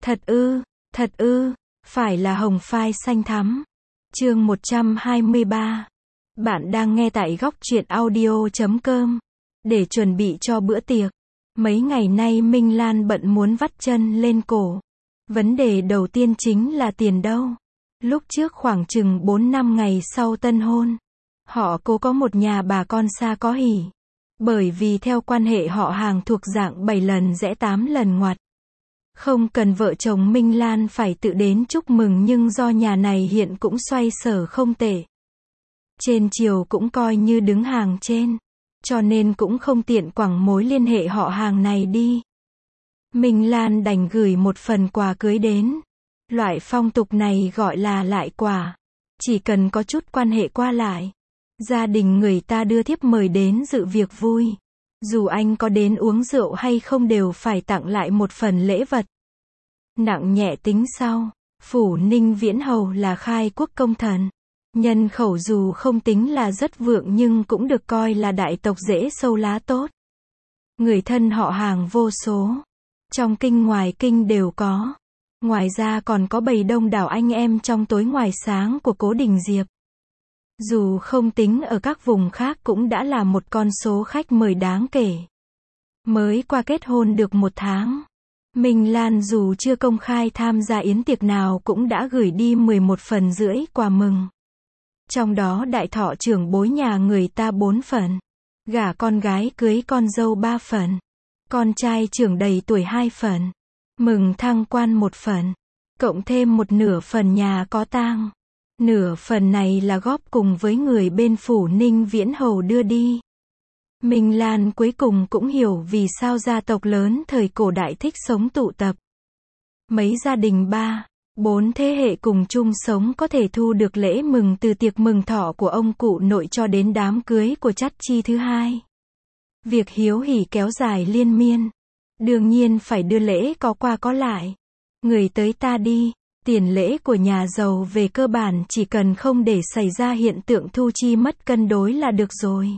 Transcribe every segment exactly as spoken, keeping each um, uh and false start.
Thật ư, thật ư, phải là hồng phai xanh thắm. Chương một trăm hai mươi ba. Bạn đang nghe tại góc truyện audio chấm com. Để chuẩn bị cho bữa tiệc. Mấy ngày nay Minh Lan bận muốn vắt chân lên cổ. Vấn đề đầu tiên chính là tiền đâu. Lúc trước khoảng chừng bốn năm ngày sau tân hôn, họ cố có một nhà bà con xa có hỉ. Bởi vì theo quan hệ họ hàng thuộc dạng bảy lần rẽ tám lần ngoặt. Không cần vợ chồng Minh Lan phải tự đến chúc mừng, nhưng do nhà này hiện cũng xoay sở không tệ. Trên triều cũng coi như đứng hàng trên. Cho nên cũng không tiện quẳng mối liên hệ họ hàng này đi. Minh Lan đành gửi một phần quà cưới đến. Loại phong tục này gọi là lại quà. Chỉ cần có chút quan hệ qua lại, gia đình người ta đưa thiếp mời đến dự việc vui. Dù anh có đến uống rượu hay không đều phải tặng lại một phần lễ vật. Nặng nhẹ tính sau. Phủ Ninh Viễn Hầu là khai quốc công thần. Nhân khẩu dù không tính là rất vượng nhưng cũng được coi là đại tộc rễ sâu lá tốt. Người thân họ hàng vô số. Trong kinh ngoài kinh đều có. Ngoài ra còn có bầy đông đảo anh em trong tối ngoài sáng của Cố Đình Diệp. Dù không tính ở các vùng khác cũng đã là một con số khách mời đáng kể. Mới qua kết hôn được một tháng, Minh Lan dù chưa công khai tham gia yến tiệc nào cũng đã gửi đi mười một phần rưỡi quà mừng. Trong đó đại thọ trưởng bối nhà người ta bốn phần, gả con gái cưới con dâu ba phần, con trai trưởng đầy tuổi hai phần, mừng thăng quan một phần, cộng thêm một nửa phần nhà có tang. Nửa phần này là góp cùng với người bên phủ Ninh Viễn Hầu đưa đi. Minh Lan cuối cùng cũng hiểu vì sao gia tộc lớn thời cổ đại thích sống tụ tập. Mấy gia đình ba, bốn thế hệ cùng chung sống có thể thu được lễ mừng từ tiệc mừng thọ của ông cụ nội cho đến đám cưới của chắt chi thứ hai. Việc hiếu hỉ kéo dài liên miên. Đương nhiên phải đưa lễ có qua có lại. Người tới ta đi. Tiền lễ của nhà giàu về cơ bản chỉ cần không để xảy ra hiện tượng thu chi mất cân đối là được rồi.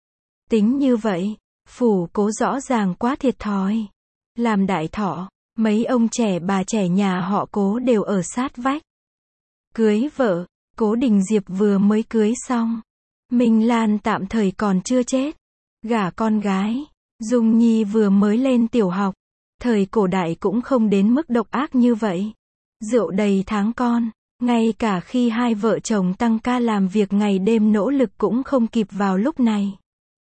Tính như vậy, phủ Cố rõ ràng quá thiệt thòi. Làm đại thọ, mấy ông trẻ bà trẻ nhà họ Cố đều ở sát vách. Cưới vợ, Cố Đình Diệp vừa mới cưới xong. Minh Lan tạm thời còn chưa chết. Gả con gái, Dung Nhi vừa mới lên tiểu học. Thời cổ đại cũng không đến mức độc ác như vậy. Rượu đầy tháng con, ngay cả khi hai vợ chồng tăng ca làm việc ngày đêm nỗ lực cũng không kịp vào lúc này.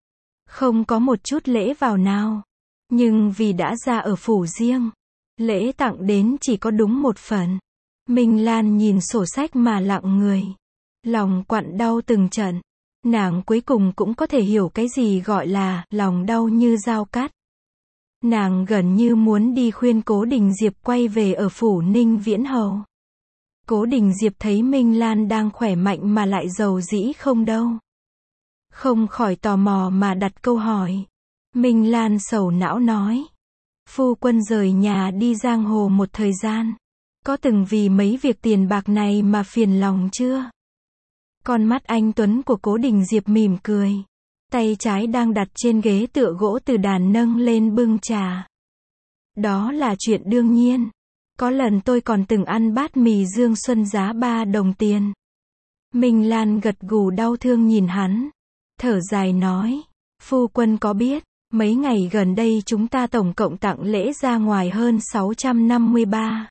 Không có một chút lễ vào nào. Nhưng vì đã ra ở phủ riêng, lễ tặng đến chỉ có đúng một phần. Minh Lan nhìn sổ sách mà lặng người. Lòng quặn đau từng trận. Nàng cuối cùng cũng có thể hiểu cái gì gọi là lòng đau như dao cắt. Nàng gần như muốn đi khuyên Cố Đình Diệp quay về ở phủ Ninh Viễn Hầu. Cố Đình Diệp thấy Minh Lan đang khỏe mạnh mà lại giàu dĩ không đâu. Không khỏi tò mò mà đặt câu hỏi. Minh Lan sầu não nói. Phu quân rời nhà đi giang hồ một thời gian. Có từng vì mấy việc tiền bạc này mà phiền lòng chưa? Con mắt anh tuấn của Cố Đình Diệp mỉm cười. Tay trái đang đặt trên ghế tựa gỗ từ đàn nâng lên bưng trà. Đó là chuyện đương nhiên. Có lần tôi còn từng ăn bát mì Dương Xuân giá ba đồng tiền. Minh Lan gật gù đau thương nhìn hắn. Thở dài nói. Phu quân có biết, mấy ngày gần đây chúng ta tổng cộng tặng lễ ra ngoài hơn sáu trăm năm mươi ba.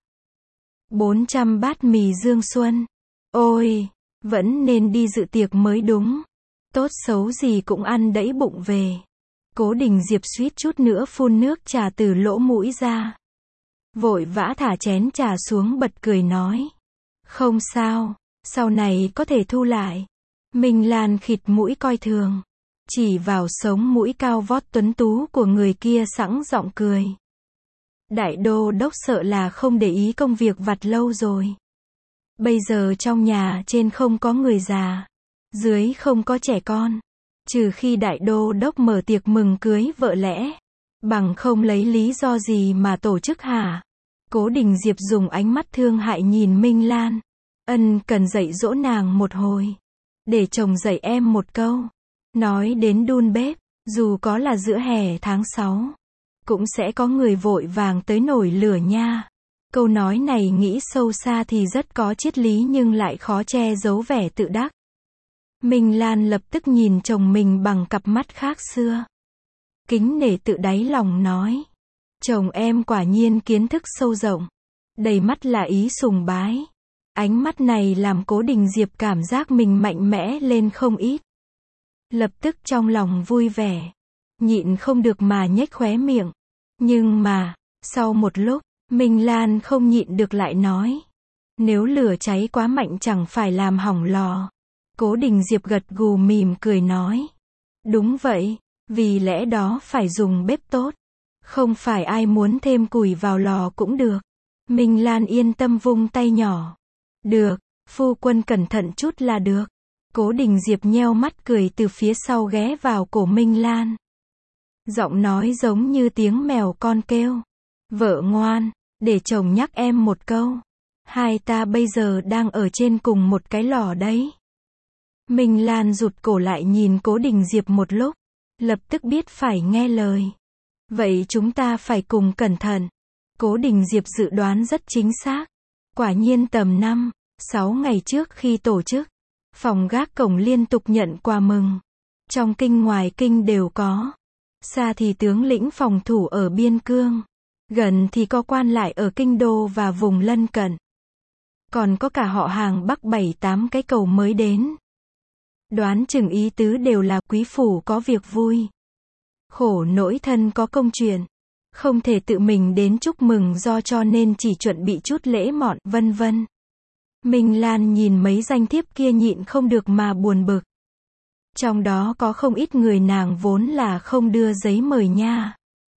bốn trăm bát mì Dương Xuân. Ôi, vẫn nên đi dự tiệc mới đúng. Tốt xấu gì cũng ăn đẫy bụng về. Cố Đình Diệp suýt chút nữa phun nước trà từ lỗ mũi ra. Vội vã thả chén trà xuống bật cười nói. Không sao, sau này có thể thu lại. Minh Lan khịt mũi coi thường. Chỉ vào sống mũi cao vót tuấn tú của người kia sẵn giọng cười. Đại đô đốc sợ là không để ý công việc vặt lâu rồi. Bây giờ trong nhà trên không có người già. Dưới không có trẻ con. Trừ khi đại đô đốc mở tiệc mừng cưới vợ lẽ. Bằng không lấy lý do gì mà tổ chức hả? Cố Đình Diệp dùng ánh mắt thương hại nhìn Minh Lan. Ân cần dạy dỗ nàng một hồi. Để chồng dạy em một câu. Nói đến đun bếp, dù có là giữa hè tháng sáu. Cũng sẽ có người vội vàng tới nổi lửa nha. Câu nói này nghĩ sâu xa thì rất có triết lý nhưng lại khó che giấu vẻ tự đắc. Minh Lan lập tức nhìn chồng mình bằng cặp mắt khác xưa. Kính nể tự đáy lòng nói. Chồng em quả nhiên kiến thức sâu rộng. Đầy mắt là ý sùng bái. Ánh mắt này làm Cố Đình Diệp cảm giác mình mạnh mẽ lên không ít. Lập tức trong lòng vui vẻ. Nhịn không được mà nhếch khóe miệng. Nhưng mà, sau một lúc, Minh Lan không nhịn được lại nói. Nếu lửa cháy quá mạnh chẳng phải làm hỏng lò. Cố Đình Diệp gật gù mỉm cười nói. Đúng vậy, vì lẽ đó phải dùng bếp tốt. Không phải ai muốn thêm củi vào lò cũng được. Minh Lan yên tâm vung tay nhỏ. Được, phu quân cẩn thận chút là được. Cố Đình Diệp nheo mắt cười từ phía sau ghé vào cổ Minh Lan. Giọng nói giống như tiếng mèo con kêu. Vợ ngoan, để chồng nhắc em một câu. Hai ta bây giờ đang ở trên cùng một cái lò đấy. Minh Lan rụt cổ lại nhìn Cố Đình Diệp một lúc. Lập tức biết phải nghe lời. Vậy chúng ta phải cùng cẩn thận. Cố Đình Diệp dự đoán rất chính xác. Quả nhiên tầm năm, sáu ngày trước khi tổ chức, phòng gác cổng liên tục nhận quà mừng. Trong kinh ngoài kinh đều có. Xa thì tướng lĩnh phòng thủ ở biên cương. Gần thì có quan lại ở kinh đô và vùng lân cận. Còn có cả họ hàng Bắc bảy tám cái cầu mới đến. Đoán chừng ý tứ đều là quý phủ có việc vui. Khổ nỗi thân có công chuyện. Không thể tự mình đến chúc mừng do cho nên chỉ chuẩn bị chút lễ mọn, vân vân. Minh Lan nhìn mấy danh thiếp kia nhịn không được mà buồn bực. Trong đó có không ít người nàng vốn là không đưa giấy mời nha.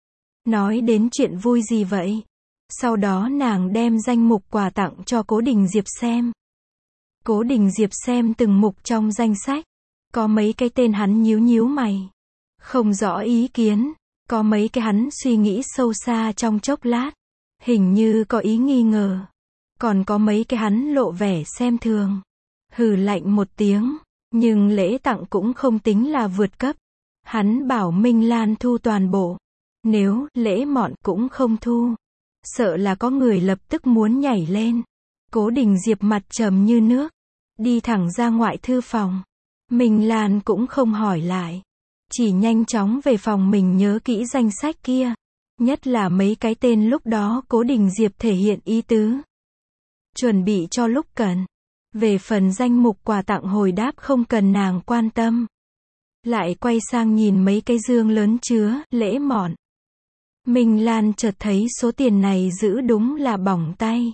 Nói đến chuyện vui gì vậy? Sau đó nàng đem danh mục quà tặng cho Cố Đình Diệp xem. Cố Đình Diệp xem từng mục trong danh sách. Có mấy cái tên hắn nhíu nhíu mày. Không rõ ý kiến. Có mấy cái hắn suy nghĩ sâu xa trong chốc lát. Hình như có ý nghi ngờ. Còn có mấy cái hắn lộ vẻ xem thường. Hừ lạnh một tiếng. Nhưng lễ tặng cũng không tính là vượt cấp. Hắn bảo Minh Lan thu toàn bộ. Nếu lễ mọn cũng không thu. Sợ là có người lập tức muốn nhảy lên. Cố Đình Diệp mặt trầm như nước. Đi thẳng ra ngoại thư phòng. Minh Lan cũng không hỏi lại. Chỉ nhanh chóng về phòng mình nhớ kỹ danh sách kia. Nhất là mấy cái tên lúc đó Cố Đình Diệp thể hiện ý tứ. Chuẩn bị cho lúc cần. Về phần danh mục quà tặng hồi đáp không cần nàng quan tâm. Lại quay sang nhìn mấy cái dương lớn chứa lễ mọn. Minh Lan chợt thấy số tiền này giữ đúng là bỏng tay.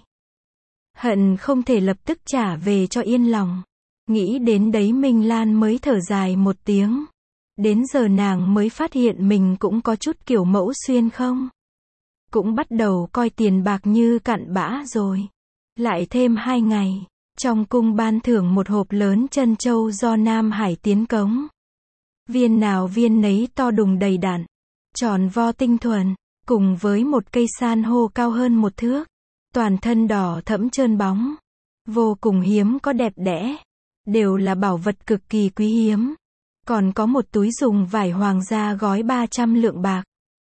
Hận không thể lập tức trả về cho yên lòng. Nghĩ đến đấy Minh Lan mới thở dài một tiếng. Đến giờ nàng mới phát hiện mình cũng có chút kiểu mẫu xuyên không. Cũng bắt đầu coi tiền bạc như cặn bã rồi. Lại thêm hai ngày. Trong cung ban thưởng một hộp lớn trân châu do Nam Hải tiến cống. Viên nào viên nấy to đùng đầy đặn. Tròn vo tinh thuần. Cùng với một cây san hô cao hơn một thước. Toàn thân đỏ thẫm trơn bóng. Vô cùng hiếm có đẹp đẽ. Đều là bảo vật cực kỳ quý hiếm. Còn có một túi dùng vải hoàng gia gói ba trăm lượng bạc.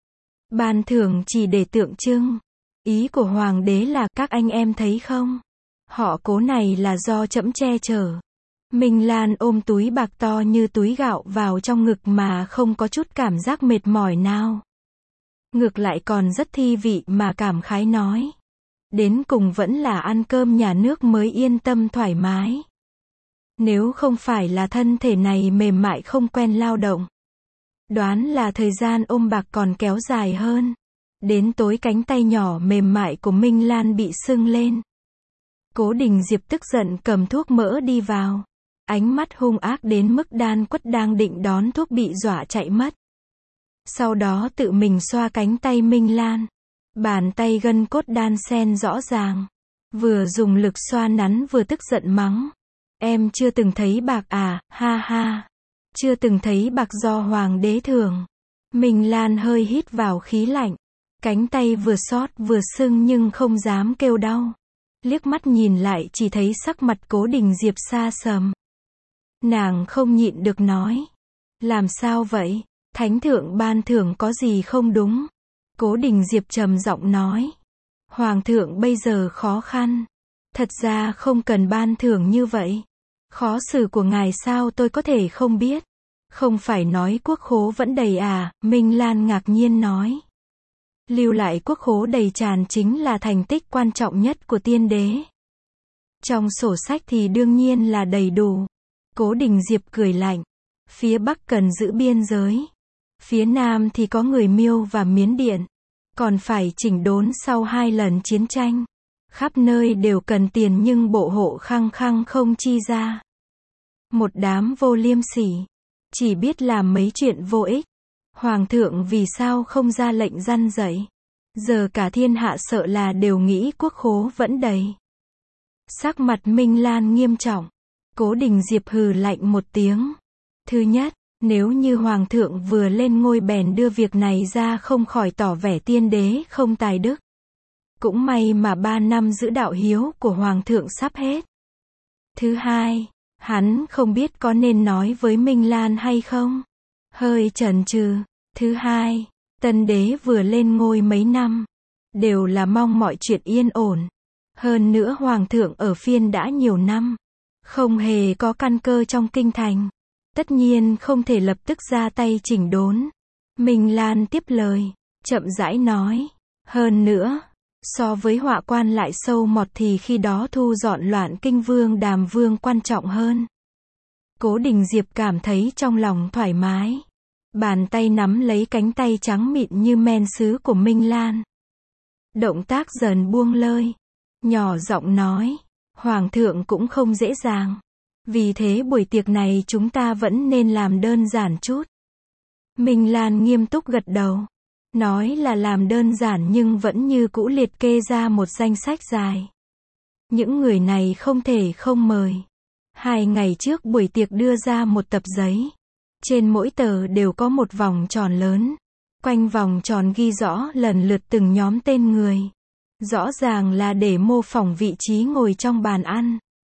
Ban thưởng chỉ để tượng trưng. Ý của hoàng đế là các anh em thấy không? Họ Cố này là do trẫm che chở. Minh Lan ôm túi bạc to như túi gạo vào trong ngực mà không có chút cảm giác mệt mỏi nào. Ngược lại còn rất thi vị mà cảm khái nói. Đến cùng vẫn là ăn cơm nhà nước mới yên tâm thoải mái. Nếu không phải là thân thể này mềm mại không quen lao động. Đoán là thời gian ôm bạc còn kéo dài hơn. Đến tối cánh tay nhỏ mềm mại của Minh Lan bị sưng lên. Cố Đình Diệp tức giận cầm thuốc mỡ đi vào. Ánh mắt hung ác đến mức đan quất đang định đón thuốc bị dọa chạy mất. Sau đó tự mình xoa cánh tay Minh Lan. Bàn tay gân cốt đan xen rõ ràng. Vừa dùng lực xoa nắn vừa tức giận mắng. Em chưa từng thấy bạc à, ha ha. Chưa từng thấy bạc do hoàng đế thưởng. Minh Lan hơi hít vào khí lạnh. Cánh tay vừa xót vừa sưng nhưng không dám kêu đau. Liếc mắt nhìn lại chỉ thấy sắc mặt Cố Đình Diệp xa sầm. Nàng không nhịn được nói. Làm sao vậy? Thánh thượng ban thưởng có gì không đúng? Cố Đình Diệp trầm giọng nói. Hoàng thượng bây giờ khó khăn. Thật ra không cần ban thưởng như vậy. Khó xử của ngài sao tôi có thể không biết. Không phải nói quốc khố vẫn đầy à, Minh Lan ngạc nhiên nói. Lưu lại quốc khố đầy tràn chính là thành tích quan trọng nhất của tiên đế. Trong sổ sách thì đương nhiên là đầy đủ. Cố Đình Diệp cười lạnh. Phía Bắc cần giữ biên giới. Phía Nam thì có người Miêu và Miến Điện. Còn phải chỉnh đốn sau hai lần chiến tranh. Khắp nơi đều cần tiền nhưng bộ hộ khăng khăng không chi ra. Một đám vô liêm sỉ. Chỉ biết làm mấy chuyện vô ích. Hoàng thượng vì sao không ra lệnh răn dạy. Giờ cả thiên hạ sợ là đều nghĩ quốc khố vẫn đầy. Sắc mặt Minh Lan nghiêm trọng. Cố Đình Diệp hừ lạnh một tiếng. Thứ nhất, nếu như Hoàng thượng vừa lên ngôi bèn đưa việc này ra không khỏi tỏ vẻ tiên đế không tài đức. Cũng may mà ba năm giữ đạo hiếu của Hoàng thượng sắp hết. Thứ hai, hắn không biết có nên nói với Minh Lan hay không. Hơi chần chừ. Thứ hai, tân đế vừa lên ngôi mấy năm. Đều là mong mọi chuyện yên ổn. Hơn nữa Hoàng thượng ở Phiên đã nhiều năm. Không hề có căn cơ trong kinh thành. Tất nhiên không thể lập tức ra tay chỉnh đốn. Minh Lan tiếp lời. Chậm rãi nói. Hơn nữa, so với họa quan lại sâu mọt thì khi đó thu dọn loạn kinh vương Đàm Vương quan trọng hơn. Cố Đình Diệp cảm thấy trong lòng thoải mái. Bàn tay nắm lấy cánh tay trắng mịn như men sứ của Minh Lan. Động tác dần buông lơi. Nhỏ giọng nói. Hoàng thượng cũng không dễ dàng. Vì thế buổi tiệc này chúng ta vẫn nên làm đơn giản chút. Minh Lan nghiêm túc gật đầu. Nói là làm đơn giản nhưng vẫn như cũ liệt kê ra một danh sách dài. Những người này không thể không mời. Hai ngày trước buổi tiệc đưa ra một tập giấy. Trên mỗi tờ đều có một vòng tròn lớn. Quanh vòng tròn ghi rõ lần lượt từng nhóm tên người. Rõ ràng là để mô phỏng vị trí ngồi trong bàn ăn.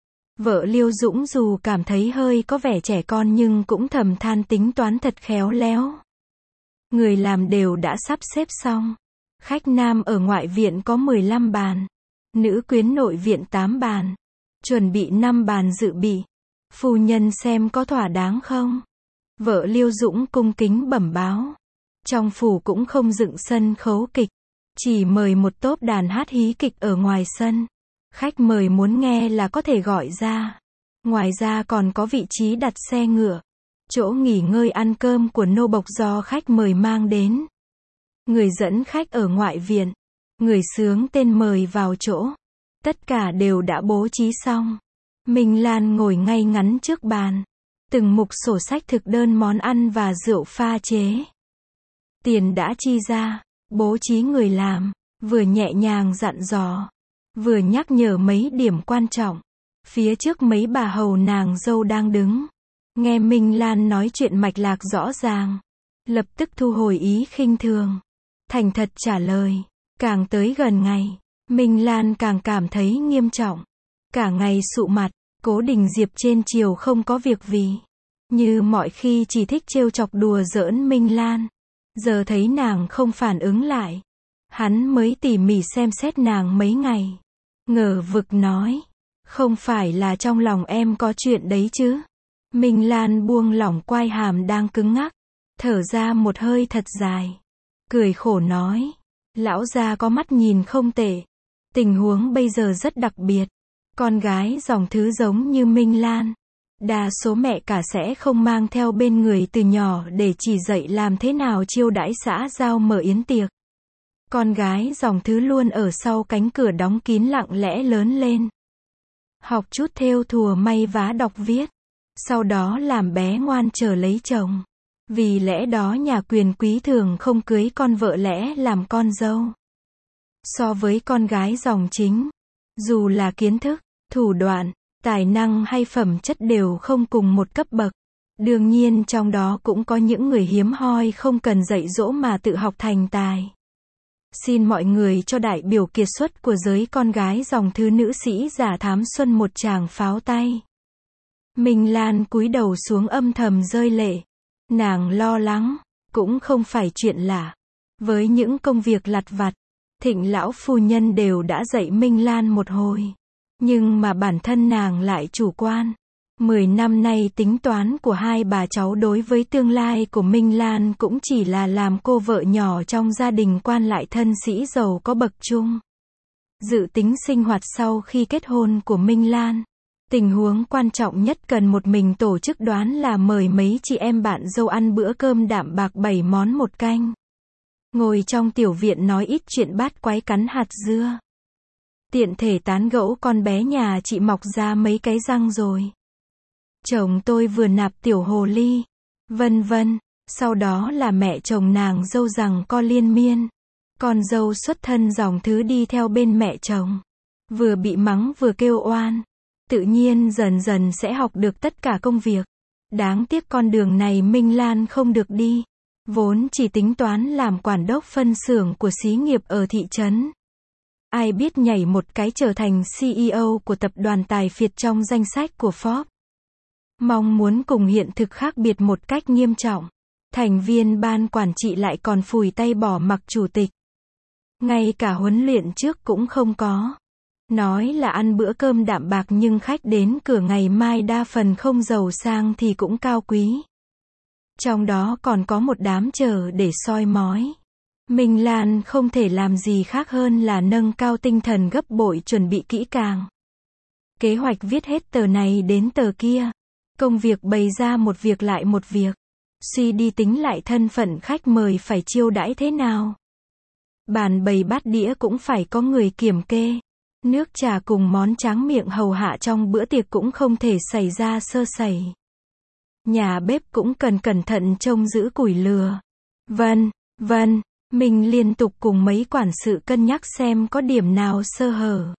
Vợ Liêu Dũng dù cảm thấy hơi có vẻ trẻ con nhưng cũng thầm than tính toán thật khéo léo. Người làm đều đã sắp xếp xong. Khách nam ở ngoại viện có mười lăm bàn. Nữ quyến nội viện tám bàn. Chuẩn bị năm bàn dự bị. Phu nhân xem có thỏa đáng không? Vợ Liêu Dũng cung kính bẩm báo. Trong phủ cũng không dựng sân khấu kịch. Chỉ mời một tốp đàn hát hí kịch ở ngoài sân. Khách mời muốn nghe là có thể gọi ra. Ngoài ra còn có vị trí đặt xe ngựa. Chỗ nghỉ ngơi ăn cơm của nô bộc do khách mời mang đến. Người dẫn khách ở ngoại viện. Người xướng tên mời vào chỗ. Tất cả đều đã bố trí xong. Minh Lan ngồi ngay ngắn trước bàn. Từng mục sổ sách thực đơn món ăn và rượu pha chế. Tiền đã chi ra. Bố trí người làm. Vừa nhẹ nhàng dặn dò. Vừa nhắc nhở mấy điểm quan trọng. Phía trước mấy bà hầu nàng dâu đang đứng. Nghe Minh Lan nói chuyện mạch lạc rõ ràng. Lập tức thu hồi ý khinh thường. Thành thật trả lời. Càng tới gần ngày. Minh Lan càng cảm thấy nghiêm trọng. Cả ngày sụ mặt. Cố Đình Diệp trên chiều không có việc vì. Như mọi khi chỉ thích trêu chọc đùa giỡn Minh Lan. Giờ thấy nàng không phản ứng lại. Hắn mới tỉ mỉ xem xét nàng mấy ngày. Ngờ vực nói. Không phải là trong lòng em có chuyện đấy chứ. Minh Lan buông lỏng quai hàm đang cứng ngắc. Thở ra một hơi thật dài. Cười khổ nói. Lão gia có mắt nhìn không tệ. Tình huống bây giờ rất đặc biệt. Con gái dòng thứ giống như Minh Lan. Đa số mẹ cả sẽ không mang theo bên người từ nhỏ để chỉ dạy làm thế nào chiêu đãi xã giao mở yến tiệc. Con gái dòng thứ luôn ở sau cánh cửa đóng kín lặng lẽ lớn lên. Học chút thêu thùa may vá đọc viết. Sau đó làm bé ngoan chờ lấy chồng. Vì lẽ đó nhà quyền quý thường không cưới con vợ lẽ làm con dâu. So với con gái dòng chính, dù là kiến thức, thủ đoạn, tài năng hay phẩm chất đều không cùng một cấp bậc. Đương nhiên trong đó cũng có những người hiếm hoi không cần dạy dỗ mà tự học thành tài. Xin mọi người cho đại biểu kiệt xuất của giới con gái dòng thứ nữ sĩ giả Thám Xuân một tràng pháo tay. Minh Lan cúi đầu xuống âm thầm rơi lệ. Nàng lo lắng, cũng không phải chuyện lạ. Với những công việc lặt vặt, Thịnh lão phu nhân đều đã dạy Minh Lan một hồi. Nhưng mà bản thân nàng lại chủ quan. Mười năm nay tính toán của hai bà cháu đối với tương lai của Minh Lan cũng chỉ là làm cô vợ nhỏ trong gia đình quan lại thân sĩ giàu có bậc trung. Dự tính sinh hoạt sau khi kết hôn của Minh Lan. Tình huống quan trọng nhất cần một mình tổ chức đoán là mời mấy chị em bạn dâu ăn bữa cơm đạm bạc bảy món một canh. Ngồi trong tiểu viện nói ít chuyện bát quái cắn hạt dưa. Tiện thể tán gẫu con bé nhà chị mọc ra mấy cái răng rồi. Chồng tôi vừa nạp tiểu hồ ly. Vân vân. Sau đó là mẹ chồng nàng dâu rằng co liên miên. Con dâu xuất thân dòng thứ đi theo bên mẹ chồng. Vừa bị mắng vừa kêu oan. Tự nhiên dần dần sẽ học được tất cả công việc. Đáng tiếc con đường này Minh Lan không được đi. Vốn chỉ tính toán làm quản đốc phân xưởng của xí nghiệp ở thị trấn. Ai biết nhảy một cái trở thành xê e ô của tập đoàn tài phiệt trong danh sách của Forbes. Mong muốn cùng hiện thực khác biệt một cách nghiêm trọng. Thành viên ban quản trị lại còn phủi tay bỏ mặc chủ tịch. Ngay cả huấn luyện trước cũng không có. Nói là ăn bữa cơm đạm bạc nhưng khách đến cửa ngày mai đa phần không giàu sang thì cũng cao quý. Trong đó còn có một đám chờ để soi mói. Minh Lan không thể làm gì khác hơn là nâng cao tinh thần gấp bội chuẩn bị kỹ càng. Kế hoạch viết hết tờ này đến tờ kia. Công việc bày ra một việc lại một việc. Suy đi tính lại thân phận khách mời phải chiêu đãi thế nào. Bàn bày bát đĩa cũng phải có người kiểm kê. Nước trà cùng món tráng miệng hầu hạ trong bữa tiệc cũng không thể xảy ra sơ sẩy. Nhà bếp cũng cần cẩn thận trông giữ củi lửa. Vân, vân, mình liên tục cùng mấy quản sự cân nhắc xem có điểm nào sơ hở.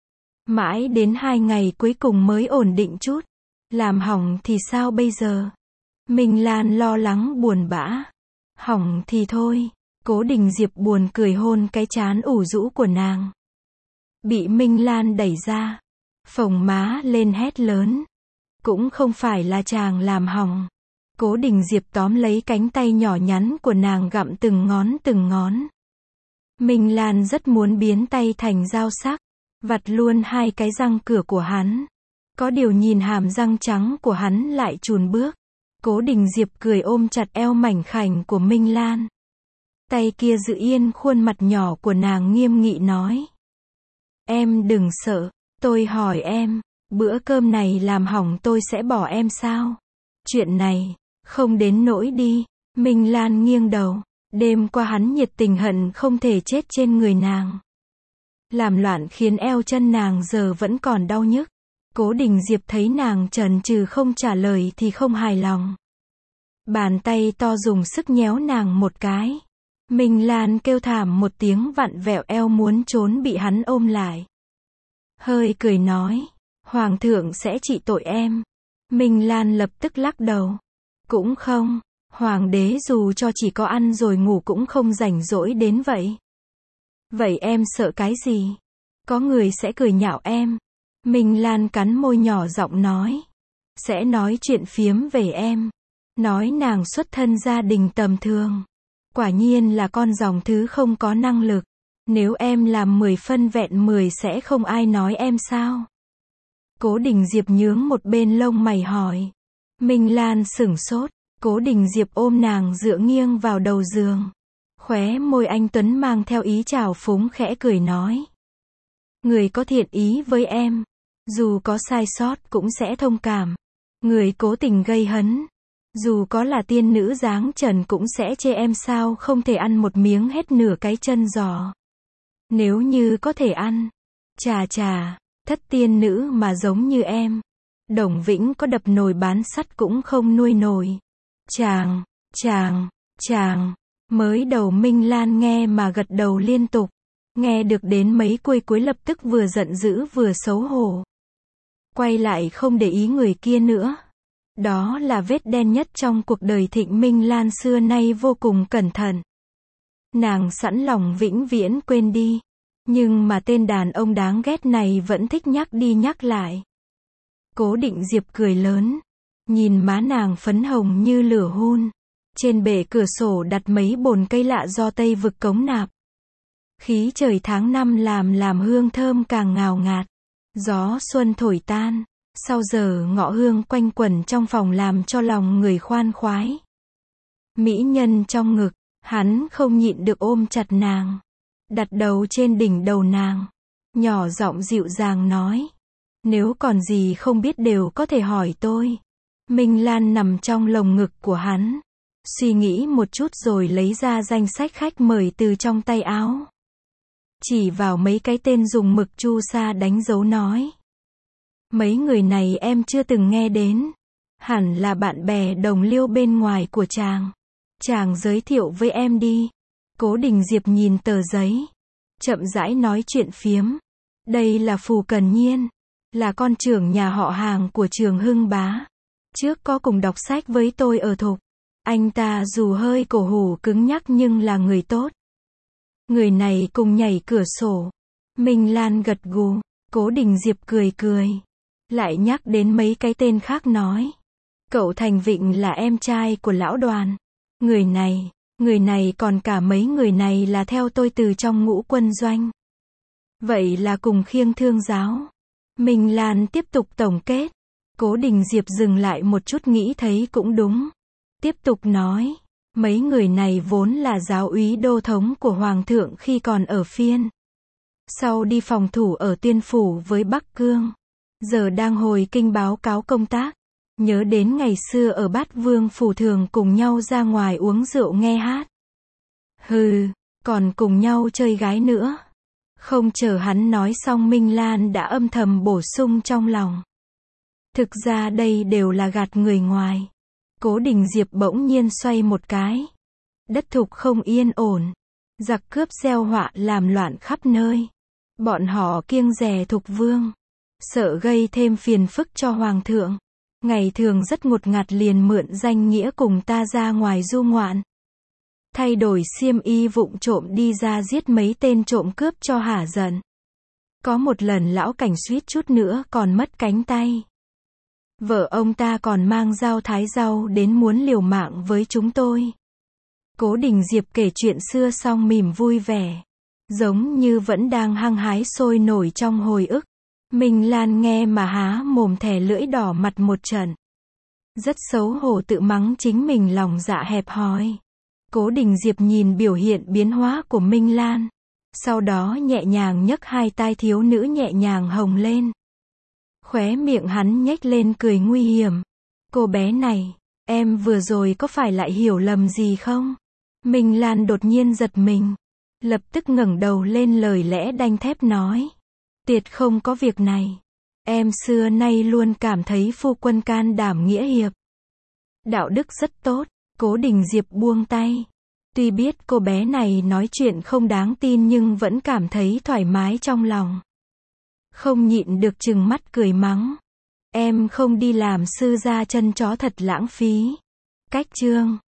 Mãi đến hai ngày cuối cùng mới ổn định chút. Làm hỏng thì sao bây giờ? Minh Lan lo lắng buồn bã. Hỏng thì thôi. Cố Đình Diệp buồn cười hôn cái trán ủ rũ của nàng. Bị Minh Lan đẩy ra. Phồng má lên hét lớn. Cũng không phải là chàng làm hỏng. Cố Đình Diệp tóm lấy cánh tay nhỏ nhắn của nàng gặm từng ngón từng ngón. Minh Lan rất muốn biến tay thành dao sắc. Vặt luôn hai cái răng cửa của hắn. Có điều nhìn hàm răng trắng của hắn lại chùn bước. Cố Đình Diệp cười ôm chặt eo mảnh khảnh của Minh Lan. Tay kia giữ yên khuôn mặt nhỏ của nàng nghiêm nghị nói. Em đừng sợ, tôi hỏi em, bữa cơm này làm hỏng tôi sẽ bỏ em sao? Chuyện này, không đến nỗi đi. Minh Lan nghiêng đầu. Đêm qua hắn nhiệt tình hận không thể chết trên người nàng. Làm loạn khiến eo chân nàng giờ vẫn còn đau nhức. Cố Đình Diệp thấy nàng chần chừ không trả lời thì không hài lòng. Bàn tay to dùng sức nhéo nàng một cái. Minh Lan kêu thảm một tiếng vặn vẹo eo muốn trốn bị hắn ôm lại. Hơi cười nói. Hoàng thượng sẽ trị tội em. Minh Lan lập tức lắc đầu. Cũng không. Hoàng đế dù cho chỉ có ăn rồi ngủ cũng không rảnh rỗi đến vậy. Vậy em sợ cái gì? Có người sẽ cười nhạo em. Minh Lan cắn môi nhỏ giọng nói. Sẽ nói chuyện phiếm về em. Nói nàng xuất thân gia đình tầm thường. Quả nhiên là con dòng thứ không có năng lực. Nếu em làm mười phân vẹn mười sẽ không ai nói em sao? Cố Đình Diệp nhướng một bên lông mày hỏi. Minh Lan sửng sốt. Cố Đình Diệp ôm nàng dựa nghiêng vào đầu giường. Khóe môi anh Tuấn mang theo ý trào phúng khẽ cười nói. Người có thiện ý với em. Dù có sai sót cũng sẽ thông cảm. Người cố tình gây hấn. Dù có là tiên nữ dáng trần cũng sẽ chê em sao không thể ăn một miếng hết nửa cái chân giò. Nếu như có thể ăn. Chà chà, thất tiên nữ mà giống như em. Đồng Vĩnh có đập nồi bán sắt cũng không nuôi nổi. Chàng, chàng, chàng. Mới đầu Minh Lan nghe mà gật đầu liên tục. Nghe được đến mấy cuối cuối lập tức vừa giận dữ vừa xấu hổ. Quay lại không để ý người kia nữa. Đó là vết đen nhất trong cuộc đời Thịnh Minh Lan xưa nay vô cùng cẩn thận. Nàng sẵn lòng vĩnh viễn quên đi. Nhưng mà tên đàn ông đáng ghét này vẫn thích nhắc đi nhắc lại. Cố Định Diệp cười lớn. Nhìn má nàng phấn hồng như lửa hun. Trên bệ cửa sổ đặt mấy bồn cây lạ do Tây vực cống nạp. Khí trời tháng năm làm làm hương thơm càng ngào ngạt. Gió xuân thổi tan. Sau giờ ngọ hương quanh quẩn trong phòng làm cho lòng người khoan khoái. Mỹ nhân trong ngực, hắn không nhịn được ôm chặt nàng. Đặt đầu trên đỉnh đầu nàng. Nhỏ giọng dịu dàng nói. Nếu còn gì không biết đều có thể hỏi tôi. Minh Lan nằm trong lồng ngực của hắn. Suy nghĩ một chút rồi lấy ra danh sách khách mời từ trong tay áo. Chỉ vào mấy cái tên dùng mực chu sa đánh dấu nói. Mấy người này em chưa từng nghe đến. Hẳn là bạn bè đồng liêu bên ngoài của chàng. Chàng giới thiệu với em đi. Cố Đình Diệp nhìn tờ giấy. Chậm rãi nói chuyện phiếm. Đây là Phù Cần Nhiên. Là con trưởng nhà họ hàng của Trường Hưng Bá. Trước có cùng đọc sách với tôi ở Thục. Anh ta dù hơi cổ hủ cứng nhắc nhưng là người tốt. Người này cùng nhảy cửa sổ. Minh Lan gật gù. Cố Đình Diệp cười cười. Lại nhắc đến mấy cái tên khác nói. Cậu Thành Vịnh là em trai của lão Đoàn. Người này, người này còn cả mấy người này là theo tôi từ trong ngũ quân doanh. Vậy là cùng khiêng thương giáo. Minh Lan tiếp tục tổng kết. Cố Đình Diệp dừng lại một chút nghĩ thấy cũng đúng. Tiếp tục nói. Mấy người này vốn là giáo úy đô thống của Hoàng thượng khi còn ở Phiên. Sau đi phòng thủ ở Tuyên Phủ với Bắc Cương. Giờ đang hồi kinh báo cáo công tác. Nhớ đến ngày xưa ở Bát Vương Phủ thường cùng nhau ra ngoài uống rượu nghe hát. Hừ, còn cùng nhau chơi gái nữa. Không chờ hắn nói xong Minh Lan đã âm thầm bổ sung trong lòng. Thực ra đây đều là gạt người ngoài. Cố Đình Diệp bỗng nhiên xoay một cái. Đất Thục không yên ổn. Giặc cướp gieo họa làm loạn khắp nơi. Bọn họ kiêng dè Thục Vương. Sợ gây thêm phiền phức cho Hoàng thượng. Ngày thường rất ngột ngạt liền mượn danh nghĩa cùng ta ra ngoài du ngoạn. Thay đổi xiêm y vụng trộm đi ra giết mấy tên trộm cướp cho hả giận. Có một lần lão cảnh suýt chút nữa còn mất cánh tay. Vợ ông ta còn mang dao thái rau đến muốn liều mạng với chúng tôi. Cố Đình Diệp kể chuyện xưa xong mỉm vui vẻ. Giống như vẫn đang hăng hái sôi nổi trong hồi ức. Minh Lan nghe mà há mồm thè lưỡi đỏ mặt một trận. Rất xấu hổ tự mắng chính mình lòng dạ hẹp hòi. Cố Đình Diệp nhìn biểu hiện biến hóa của Minh Lan. Sau đó nhẹ nhàng nhấc hai tai thiếu nữ nhẹ nhàng hồng lên. Khóe miệng hắn nhếch lên cười nguy hiểm. Cô bé này, em vừa rồi có phải lại hiểu lầm gì không? Minh Lan đột nhiên giật mình. Lập tức ngẩng đầu lên lời lẽ đanh thép nói. Tiệt không có việc này. Em xưa nay luôn cảm thấy phu quân can đảm nghĩa hiệp. Đạo đức rất tốt. Cố Đình Diệp buông tay. Tuy biết cô bé này nói chuyện không đáng tin nhưng vẫn cảm thấy thoải mái trong lòng. Không nhịn được trừng mắt cười mắng. Em không đi làm sư gia chân chó thật lãng phí. Cách chương